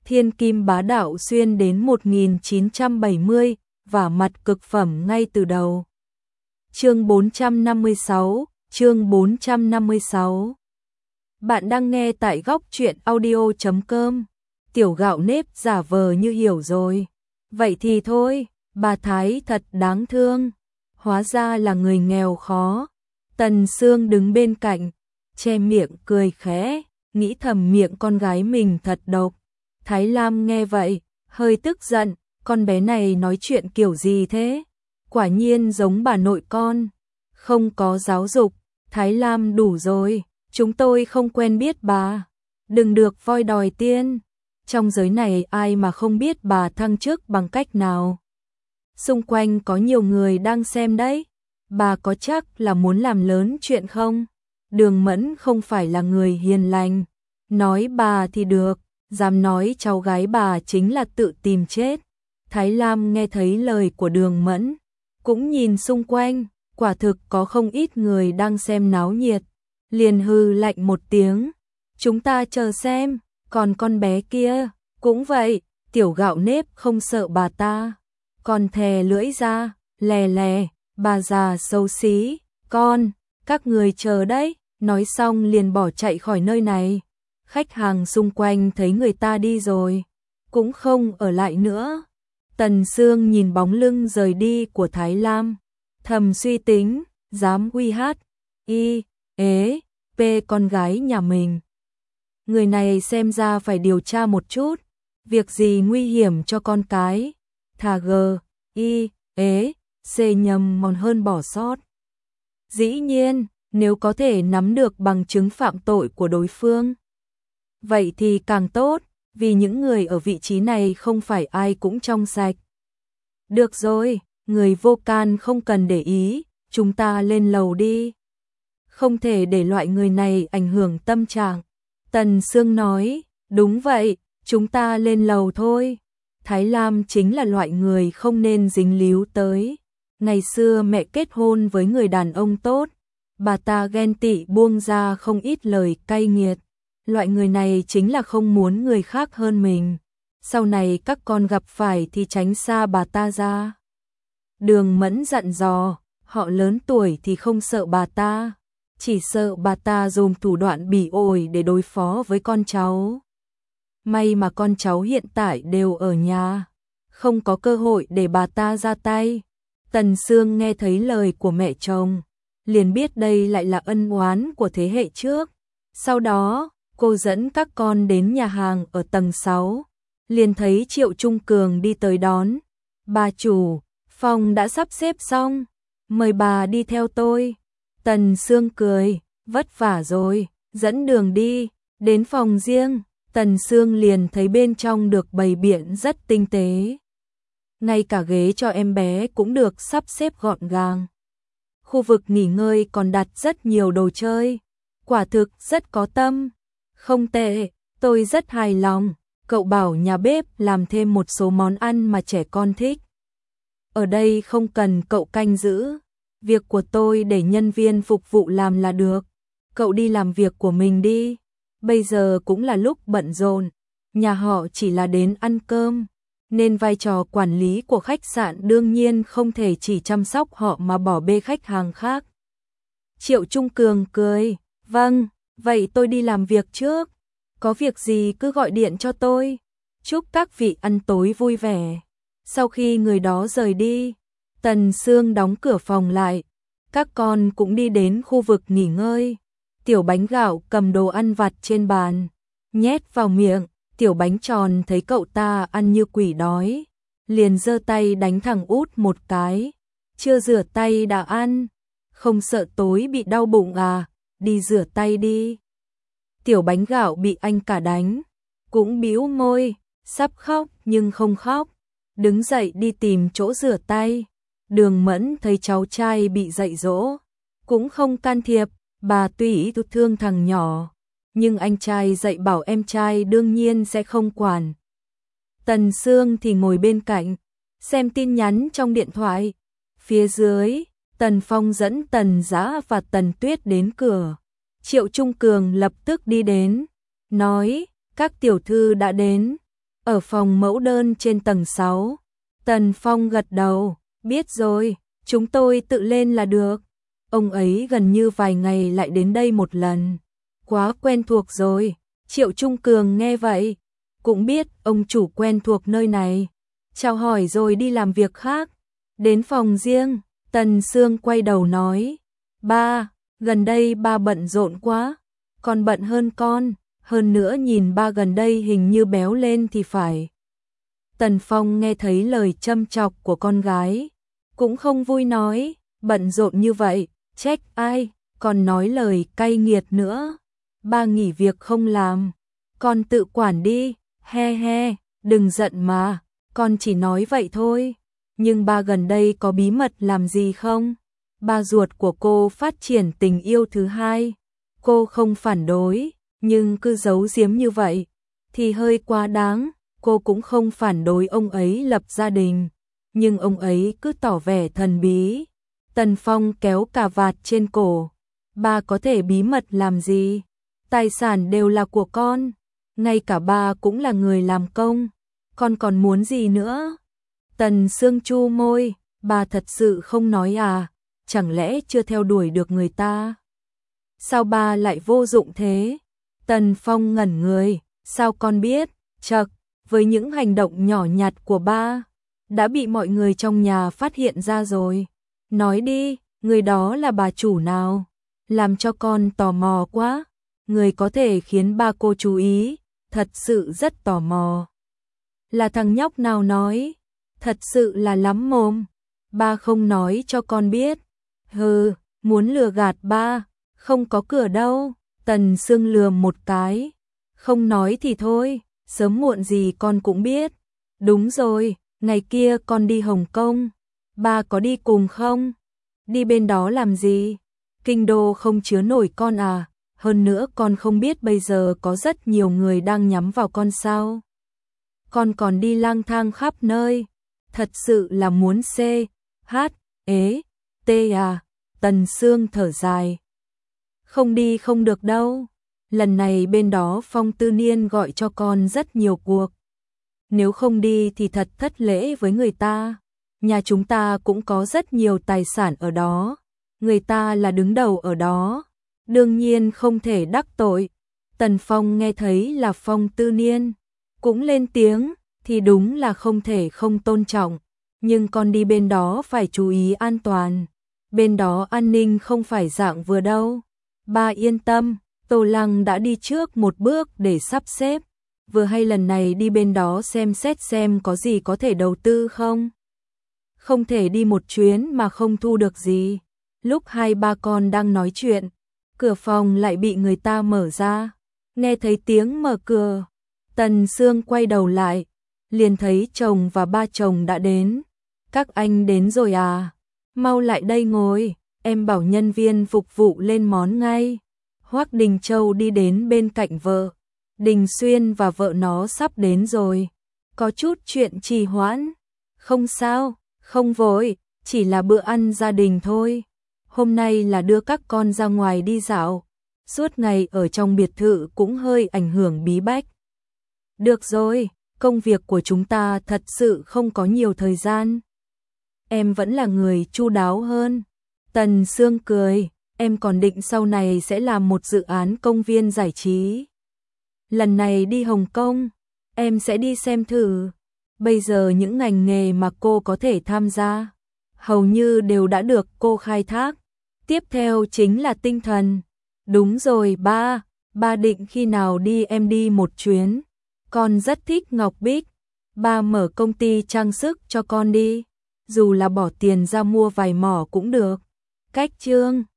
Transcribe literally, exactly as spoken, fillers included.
thiên kim bá đạo xuyên đến một nghìn chín trăm bảy mươi, và mặt cực phẩm ngay từ đầu. Chương bốn trăm năm mươi sáu, chương bốn trăm năm mươi sáu. Bạn đang nghe tại góc truyện audio chấm com. Tiểu gạo nếp giả vờ như hiểu rồi. Vậy thì thôi, bà Thái thật đáng thương. Hóa ra là người nghèo khó. Tần Sương đứng bên cạnh, che miệng cười khẽ, nghĩ thầm miệng con gái mình thật độc. Thái Lam nghe vậy, hơi tức giận, con bé này nói chuyện kiểu gì thế? Quả nhiên giống bà nội con. Không có giáo dục. Thái Lam đủ rồi, chúng tôi không quen biết bà. Đừng được voi đòi tiên. Trong giới này ai mà không biết bà thăng chức bằng cách nào. Xung quanh có nhiều người đang xem đấy. Bà có chắc là muốn làm lớn chuyện không? Đường Mẫn không phải là người hiền lành. Nói bà thì được, dám nói cháu gái bà chính là tự tìm chết. Thái Lam nghe thấy lời của Đường Mẫn, cũng nhìn xung quanh, quả thực có không ít người đang xem náo nhiệt. Liền hừ lạnh một tiếng, chúng ta chờ xem, còn con bé kia, cũng vậy, tiểu gạo nếp không sợ bà ta. Còn thè lưỡi ra, lè lè, bà già xấu xí, con, các người chờ đấy, nói xong liền bỏ chạy khỏi nơi này. Khách hàng xung quanh thấy người ta đi rồi, cũng không ở lại nữa. Tần Sương nhìn bóng lưng rời đi của Thái Lam, thầm suy tính, dám uy hát, y, ế, p con gái nhà mình. Người này xem ra phải điều tra một chút, việc gì nguy hiểm cho con cái, thà g, y, ế, c nhầm còn hơn bỏ sót. Dĩ nhiên, nếu có thể nắm được bằng chứng phạm tội của đối phương, vậy thì càng tốt, vì những người ở vị trí này không phải ai cũng trong sạch. Được rồi, người vô can không cần để ý, chúng ta lên lầu đi. Không thể để loại người này ảnh hưởng tâm trạng. Tần Sương nói, đúng vậy, chúng ta lên lầu thôi. Thái Lam chính là loại người không nên dính líu tới. Ngày xưa mẹ kết hôn với người đàn ông tốt, bà ta ghen tị buông ra không ít lời cay nghiệt. Loại người này chính là không muốn người khác hơn mình. Sau này các con gặp phải thì tránh xa bà ta ra. Đường Mẫn dặn dò, họ lớn tuổi thì không sợ bà ta, chỉ sợ bà ta dùng thủ đoạn bỉ ổi để đối phó với con cháu. May mà con cháu hiện tại đều ở nhà, không có cơ hội để bà ta ra tay. Tần Sương nghe thấy lời của mẹ chồng, liền biết đây lại là ân oán của thế hệ trước. Sau đó, cô dẫn các con đến nhà hàng ở tầng sáu, liền thấy Triệu Trung Cường đi tới đón. Bà chủ, phòng đã sắp xếp xong, mời bà đi theo tôi. Tần Sương cười, vất vả rồi, dẫn đường đi. Đến phòng riêng, Tần Sương liền thấy bên trong được bày biện rất tinh tế. Ngay cả ghế cho em bé cũng được sắp xếp gọn gàng. Khu vực nghỉ ngơi còn đặt rất nhiều đồ chơi, quả thực rất có tâm. Không tệ, tôi rất hài lòng. Cậu bảo nhà bếp làm thêm một số món ăn mà trẻ con thích. Ở đây không cần cậu canh giữ, việc của tôi để nhân viên phục vụ làm là được. Cậu đi làm việc của mình đi, bây giờ cũng là lúc bận rộn. Nhà họ chỉ là đến ăn cơm, nên vai trò quản lý của khách sạn đương nhiên không thể chỉ chăm sóc họ mà bỏ bê khách hàng khác. Triệu Trung Cường cười, vâng, vậy tôi đi làm việc trước. Có việc gì cứ gọi điện cho tôi. Chúc các vị ăn tối vui vẻ. Sau khi người đó rời đi, Tần Sương đóng cửa phòng lại. Các con cũng đi đến khu vực nghỉ ngơi. Tiểu Bánh Gạo cầm đồ ăn vặt trên bàn, nhét vào miệng. Tiểu Bánh Tròn thấy cậu ta ăn như quỷ đói, liền giơ tay đánh thẳng út một cái. Chưa rửa tay đã ăn, không sợ tối bị đau bụng à, đi rửa tay đi. Tiểu Bánh Gạo bị anh cả đánh, cũng bĩu môi, sắp khóc nhưng không khóc, đứng dậy đi tìm chỗ rửa tay. Đường Mẫn thấy cháu trai bị dạy dỗ, cũng không can thiệp, bà tùy ý thương thằng nhỏ, nhưng anh trai dạy bảo em trai đương nhiên sẽ không quản. Tần Sương thì ngồi bên cạnh, xem tin nhắn trong điện thoại. Phía dưới, Tần Phong dẫn Tần Dã và Tần Tuyết đến cửa. Triệu Trung Cường lập tức đi đến, nói, các tiểu thư đã đến. Ở phòng mẫu đơn trên tầng sáu. Tần Phong gật đầu, biết rồi, chúng tôi tự lên là được. Ông ấy gần như vài ngày lại đến đây một lần. Quá quen thuộc rồi. Triệu Trung Cường nghe vậy, cũng biết ông chủ quen thuộc nơi này. Chào hỏi rồi đi làm việc khác. Đến phòng riêng, Tần Sương quay đầu nói, ba, gần đây ba bận rộn quá, con bận hơn con, hơn nữa nhìn ba gần đây hình như béo lên thì phải. Tần Phong nghe thấy lời châm chọc của con gái, cũng không vui nói, bận rộn như vậy, trách ai, còn nói lời cay nghiệt nữa. Ba nghỉ việc không làm, con tự quản đi, he he, đừng giận mà, con chỉ nói vậy thôi. Nhưng ba gần đây có bí mật làm gì không? Ba ruột của cô phát triển tình yêu thứ hai, cô không phản đối, nhưng cứ giấu giếm như vậy thì hơi quá đáng. Cô cũng không phản đối ông ấy lập gia đình, nhưng ông ấy cứ tỏ vẻ thần bí. Tần Phong kéo cà vạt trên cổ, ba có thể bí mật làm gì? Tài sản đều là của con, ngay cả ba cũng là người làm công, con còn muốn gì nữa? Tần Sương chu môi, ba thật sự không nói à, chẳng lẽ chưa theo đuổi được người ta? Sao ba lại vô dụng thế? Tần Phong ngẩn người, sao con biết? Chậc, với những hành động nhỏ nhặt của ba, đã bị mọi người trong nhà phát hiện ra rồi. Nói đi, người đó là bà chủ nào? Làm cho con tò mò quá. Người có thể khiến ba cô chú ý, thật sự rất tò mò. Là thằng nhóc nào nói? Thật sự là lắm mồm. Ba không nói cho con biết. Hừ, muốn lừa gạt ba, không có cửa đâu. Tần Sương lườm một cái. Không nói thì thôi, sớm muộn gì con cũng biết. Đúng rồi, ngày kia con đi Hồng Kông, ba có đi cùng không? Đi bên đó làm gì? Kinh đô không chứa nổi con à? Hơn nữa con không biết bây giờ có rất nhiều người đang nhắm vào con sao? Con còn đi lang thang khắp nơi, thật sự là muốn C, H, ế, T à? Tần Sương thở dài. Không đi không được đâu. Lần này bên đó Phong Tư Niên gọi cho con rất nhiều cuộc. Nếu không đi thì thật thất lễ với người ta. Nhà chúng ta cũng có rất nhiều tài sản ở đó. Người ta là đứng đầu ở đó. Đương nhiên không thể đắc tội. Tần Phong nghe thấy là Phong Tư Niên, cũng lên tiếng, thì đúng là không thể không tôn trọng. Nhưng con đi bên đó phải chú ý an toàn. Bên đó an ninh không phải dạng vừa đâu. Ba yên tâm, Tô Lăng đã đi trước một bước để sắp xếp. Vừa hay lần này đi bên đó xem xét xem có gì có thể đầu tư không. Không thể đi một chuyến mà không thu được gì. Lúc hai ba con đang nói chuyện, cửa phòng lại bị người ta mở ra. Nghe thấy tiếng mở cửa, Tần Sương quay đầu lại, liền thấy chồng và ba chồng đã đến. Các anh đến rồi à? Mau lại đây ngồi, em bảo nhân viên phục vụ lên món ngay. Hoắc Đình Châu đi đến bên cạnh vợ. Đình Xuyên và vợ nó sắp đến rồi. Có chút chuyện trì hoãn. Không sao, không vội, chỉ là bữa ăn gia đình thôi. Hôm nay là đưa các con ra ngoài đi dạo. Suốt ngày ở trong biệt thự cũng hơi ảnh hưởng bí bách. Được rồi, công việc của chúng ta thật sự không có nhiều thời gian. Em vẫn là người chu đáo hơn. Tần Sương cười, em còn định sau này sẽ làm một dự án công viên giải trí. Lần này đi Hồng Kông, em sẽ đi xem thử. Bây giờ những ngành nghề mà cô có thể tham gia, hầu như đều đã được cô khai thác. Tiếp theo chính là tinh thần. Đúng rồi ba, ba định khi nào đi em đi một chuyến. Con rất thích ngọc bích. Ba mở công ty trang sức cho con đi. Dù là bỏ tiền ra mua vài mỏ cũng được. Cách chương